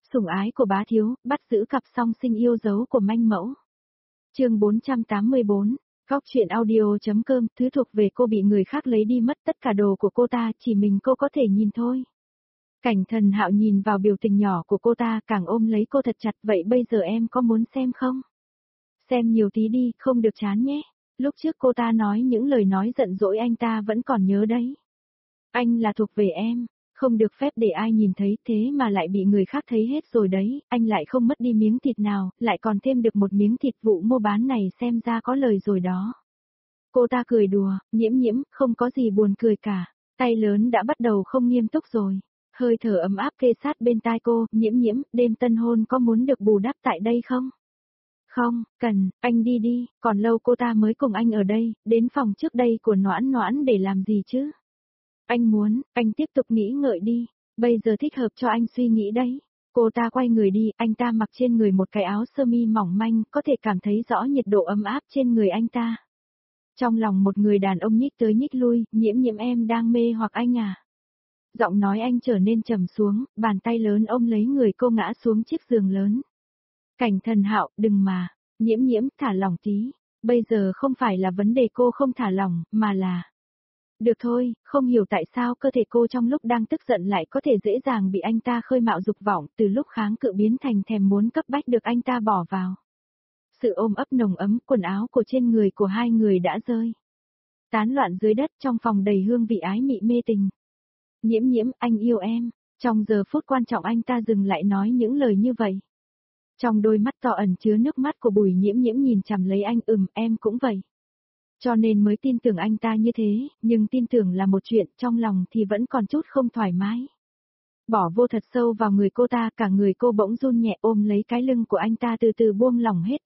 Sủng ái của bá thiếu, bắt giữ cặp song sinh yêu dấu của manh mẫu. Chương 484, Góc truyện audio.com, thứ thuộc về cô bị người khác lấy đi mất tất cả đồ của cô ta, chỉ mình cô có thể nhìn thôi. Cảnh Thần Hạo nhìn vào biểu tình nhỏ của cô ta, càng ôm lấy cô thật chặt, vậy bây giờ em có muốn xem không? Xem nhiều tí đi, không được chán nhé. Lúc trước cô ta nói những lời nói giận dỗi anh ta vẫn còn nhớ đấy. Anh là thuộc về em. Không được phép để ai nhìn thấy, thế mà lại bị người khác thấy hết rồi đấy, anh lại không mất đi miếng thịt nào, lại còn thêm được một miếng thịt, vụ mua bán này xem ra có lời rồi đó. Cô ta cười đùa, Nhiễm, không có gì buồn cười cả, tay lớn đã bắt đầu không nghiêm túc rồi. Hơi thở ấm áp kề sát bên tai cô, Nhiễm, đêm tân hôn có muốn được bù đắp tại đây không? Không, cần, anh đi đi, còn lâu cô ta mới cùng anh ở đây, đến phòng trước đây của Noãn để làm gì chứ? Anh muốn, anh tiếp tục nghĩ ngợi đi, bây giờ thích hợp cho anh suy nghĩ đấy. Cô ta quay người đi, anh ta mặc trên người một cái áo sơ mi mỏng manh, có thể cảm thấy rõ nhiệt độ ấm áp trên người anh ta. Trong lòng một người đàn ông nhích tới nhích lui, Nhiễm em đang mê hoặc anh à? Giọng nói anh trở nên trầm xuống, bàn tay lớn ôm lấy người cô ngã xuống chiếc giường lớn. Cảnh Thần Hạo, đừng mà, Nhiễm, thả lỏng tí, bây giờ không phải là vấn đề cô không thả lỏng, mà là... Được thôi, không hiểu tại sao cơ thể cô trong lúc đang tức giận lại có thể dễ dàng bị anh ta khơi mạo dục vọng, từ lúc kháng cự biến thành thèm muốn cấp bách được anh ta bỏ vào. Sự ôm ấp nồng ấm, quần áo của trên người của hai người đã rơi. Tán loạn dưới đất, trong phòng đầy hương vị ái mị mê tình. Nhiễm, anh yêu em. Trong giờ phút quan trọng anh ta dừng lại nói những lời như vậy. Trong đôi mắt to ẩn chứa nước mắt của Bùi Nhiễm nhìn chằm lấy anh, em cũng vậy. Cho nên mới tin tưởng anh ta như thế, nhưng tin tưởng là một chuyện, trong lòng thì vẫn còn chút không thoải mái. Bỏ vô thật sâu vào người cô ta, cả người cô bỗng run nhẹ ôm lấy cái lưng của anh ta từ từ buông lỏng hết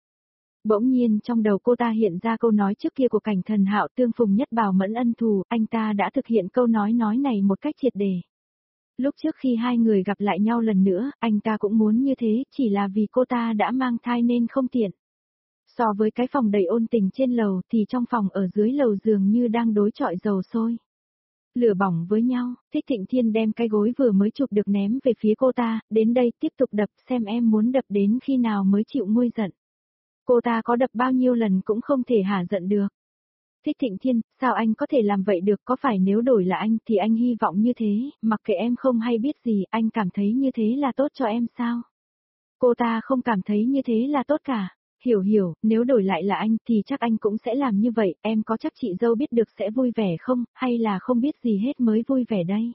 Bỗng nhiên trong đầu cô ta hiện ra câu nói trước kia của Cảnh Thần Hạo, tương phùng nhất bào mẫn ân thù, anh ta đã thực hiện câu nói này một cách triệt để. Lúc trước khi hai người gặp lại nhau lần nữa, anh ta cũng muốn như thế, chỉ là vì cô ta đã mang thai nên không tiện. So với cái phòng đầy ôn tình trên lầu thì trong phòng ở dưới lầu dường như đang đối chọi dầu sôi. Lửa bỏng với nhau, Thích Thịnh Thiên đem cái gối vừa mới chụp được ném về phía cô ta, đến đây tiếp tục đập xem em muốn đập đến khi nào mới chịu nguôi giận. Cô ta có đập bao nhiêu lần cũng không thể hả giận được. Thích Thịnh Thiên, sao anh có thể làm vậy được, có phải nếu đổi là anh thì anh hy vọng như thế, mặc kệ em không hay biết gì, anh cảm thấy như thế là tốt cho em sao? Cô ta không cảm thấy như thế là tốt cả. Hiểu, nếu đổi lại là anh thì chắc anh cũng sẽ làm như vậy, em có chắc chị dâu biết được sẽ vui vẻ không, hay là không biết gì hết mới vui vẻ đây?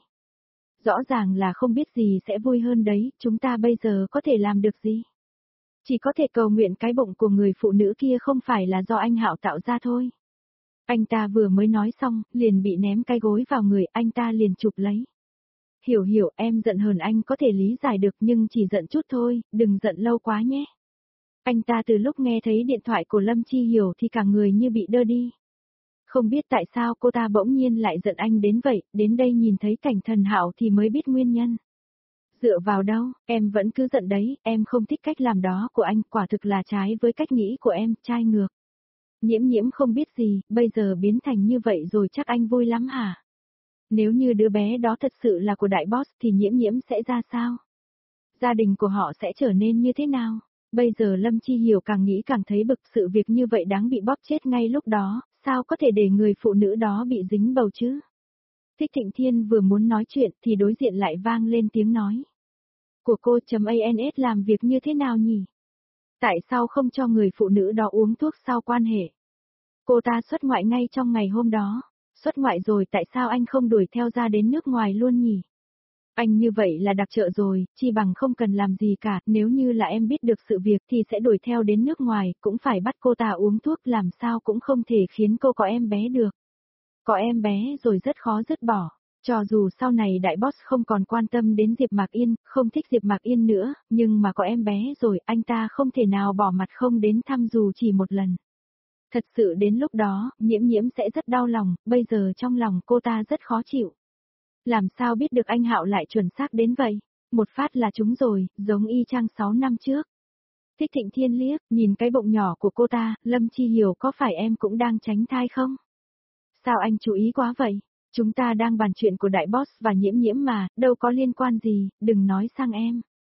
Rõ ràng là không biết gì sẽ vui hơn đấy, chúng ta bây giờ có thể làm được gì? Chỉ có thể cầu nguyện cái bụng của người phụ nữ kia không phải là do anh Hạo tạo ra thôi. Anh ta vừa mới nói xong, liền bị ném cái gối vào người, anh ta liền chụp lấy. Hiểu, em giận hờn anh có thể lý giải được nhưng chỉ giận chút thôi, đừng giận lâu quá nhé. Anh ta từ lúc nghe thấy điện thoại của Lâm Chi Hiểu thì cả người như bị đơ đi. Không biết tại sao cô ta bỗng nhiên lại giận anh đến vậy, đến đây nhìn thấy Cảnh Thần Hạo thì mới biết nguyên nhân. Dựa vào đâu, em vẫn cứ giận đấy, em không thích cách làm đó của anh, quả thực là trái với cách nghĩ của em, trai ngược. Nhiễm không biết gì, bây giờ biến thành như vậy rồi chắc anh vui lắm hả? Nếu như đứa bé đó thật sự là của đại boss thì Nhiễm sẽ ra sao? Gia đình của họ sẽ trở nên như thế nào? Bây giờ Lâm Chi Hiểu càng nghĩ càng thấy bực, sự việc như vậy đáng bị bóp chết ngay lúc đó, sao có thể để người phụ nữ đó bị dính bầu chứ? Thích Thịnh Thiên vừa muốn nói chuyện thì đối diện lại vang lên tiếng nói. Của cô.ans làm việc như thế nào nhỉ? Tại sao không cho người phụ nữ đó uống thuốc sau quan hệ? Cô ta xuất ngoại ngay trong ngày hôm đó. Xuất ngoại rồi tại sao anh không đuổi theo ra đến nước ngoài luôn nhỉ? Anh như vậy là đặc trợ rồi, chi bằng không cần làm gì cả, nếu như là em biết được sự việc thì sẽ đuổi theo đến nước ngoài, cũng phải bắt cô ta uống thuốc, làm sao cũng không thể khiến cô có em bé được. Có em bé rồi rất khó dứt bỏ. Cho dù sau này đại boss không còn quan tâm đến Diệp Mạc Yên, không thích Diệp Mạc Yên nữa, nhưng mà có em bé rồi, anh ta không thể nào bỏ mặt không đến thăm dù chỉ một lần. Thật sự đến lúc đó, Nhiễm sẽ rất đau lòng, bây giờ trong lòng cô ta rất khó chịu. Làm sao biết được anh Hạo lại chuẩn xác đến vậy? Một phát là trúng rồi, giống y chang 6 năm trước. Thích Thịnh Thiên liếc, nhìn cái bụng nhỏ của cô ta, Lâm Chi Hiểu có phải em cũng đang tránh thai không? Sao anh chú ý quá vậy? Chúng ta đang bàn chuyện của đại boss và Nhiễm mà, đâu có liên quan gì, đừng nói sang em.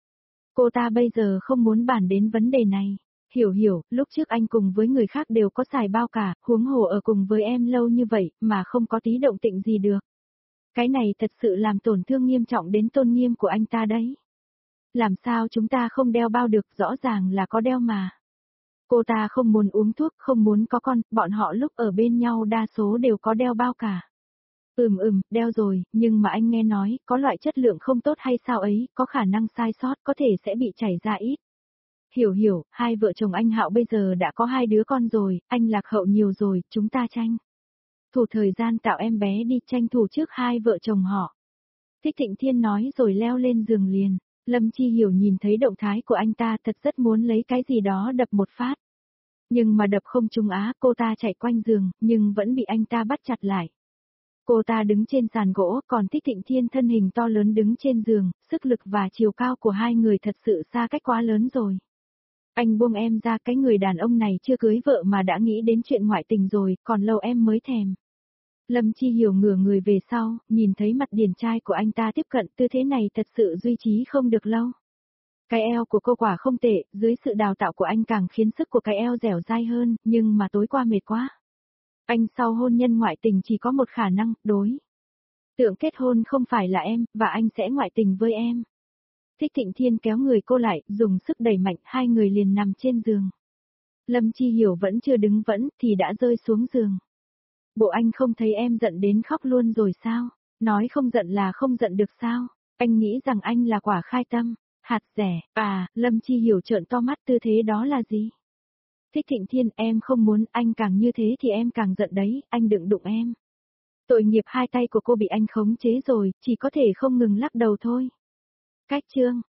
Cô ta bây giờ không muốn bàn đến vấn đề này. Hiểu, lúc trước anh cùng với người khác đều có xài bao cả, huống hồ ở cùng với em lâu như vậy mà không có tí động tĩnh gì được. Cái này thật sự làm tổn thương nghiêm trọng đến tôn nghiêm của anh ta đấy. Làm sao chúng ta không đeo bao được, rõ ràng là có đeo mà. Cô ta không muốn uống thuốc, không muốn có con, bọn họ lúc ở bên nhau đa số đều có đeo bao cả. Đeo rồi, nhưng mà anh nghe nói, có loại chất lượng không tốt hay sao ấy, có khả năng sai sót, có thể sẽ bị chảy ra ít. Hiểu, hai vợ chồng anh Hạo bây giờ đã có 2 đứa con rồi, anh lạc hậu nhiều rồi, chúng ta tranh thủ thời gian tạo em bé đi, tranh thủ trước hai vợ chồng họ. Thích Thịnh Thiên nói rồi leo lên giường liền. Lâm Chi Hiểu nhìn thấy động thái của anh ta thật rất muốn lấy cái gì đó đập một phát. Nhưng mà đập không trúng á, cô ta chạy quanh giường, nhưng vẫn bị anh ta bắt chặt lại. Cô ta đứng trên sàn gỗ, còn Thích Thịnh Thiên thân hình to lớn đứng trên giường, sức lực và chiều cao của hai người thật sự xa cách quá lớn rồi. Anh buông em ra, cái người đàn ông này chưa cưới vợ mà đã nghĩ đến chuyện ngoại tình rồi, còn lâu em mới thèm. Lâm Chi Hiểu ngửa người về sau, nhìn thấy mặt điển trai của anh ta tiếp cận, tư thế này thật sự duy trì không được lâu. Cái eo của cô quả không tệ, dưới sự đào tạo của anh càng khiến sức của cái eo dẻo dai hơn, nhưng mà tối qua mệt quá. Anh sau hôn nhân ngoại tình chỉ có một khả năng, đối tượng kết hôn không phải là em, và anh sẽ ngoại tình với em. Thích Thịnh Thiên kéo người cô lại, dùng sức đẩy mạnh, hai người liền nằm trên giường. Lâm Chi Hiểu vẫn chưa đứng vững thì đã rơi xuống giường. Bộ anh không thấy em giận đến khóc luôn rồi sao? Nói không giận là không giận được sao? Anh nghĩ rằng anh là quả khai tâm, hạt rẻ, Lâm Chi Hiểu trợn to mắt, tư thế đó là gì? Thích Thịnh Thiên, em không muốn, anh càng như thế thì em càng giận đấy, anh đừng đụng em. Tội nghiệp, hai tay của cô bị anh khống chế rồi, chỉ có thể không ngừng lắc đầu thôi. Cách chương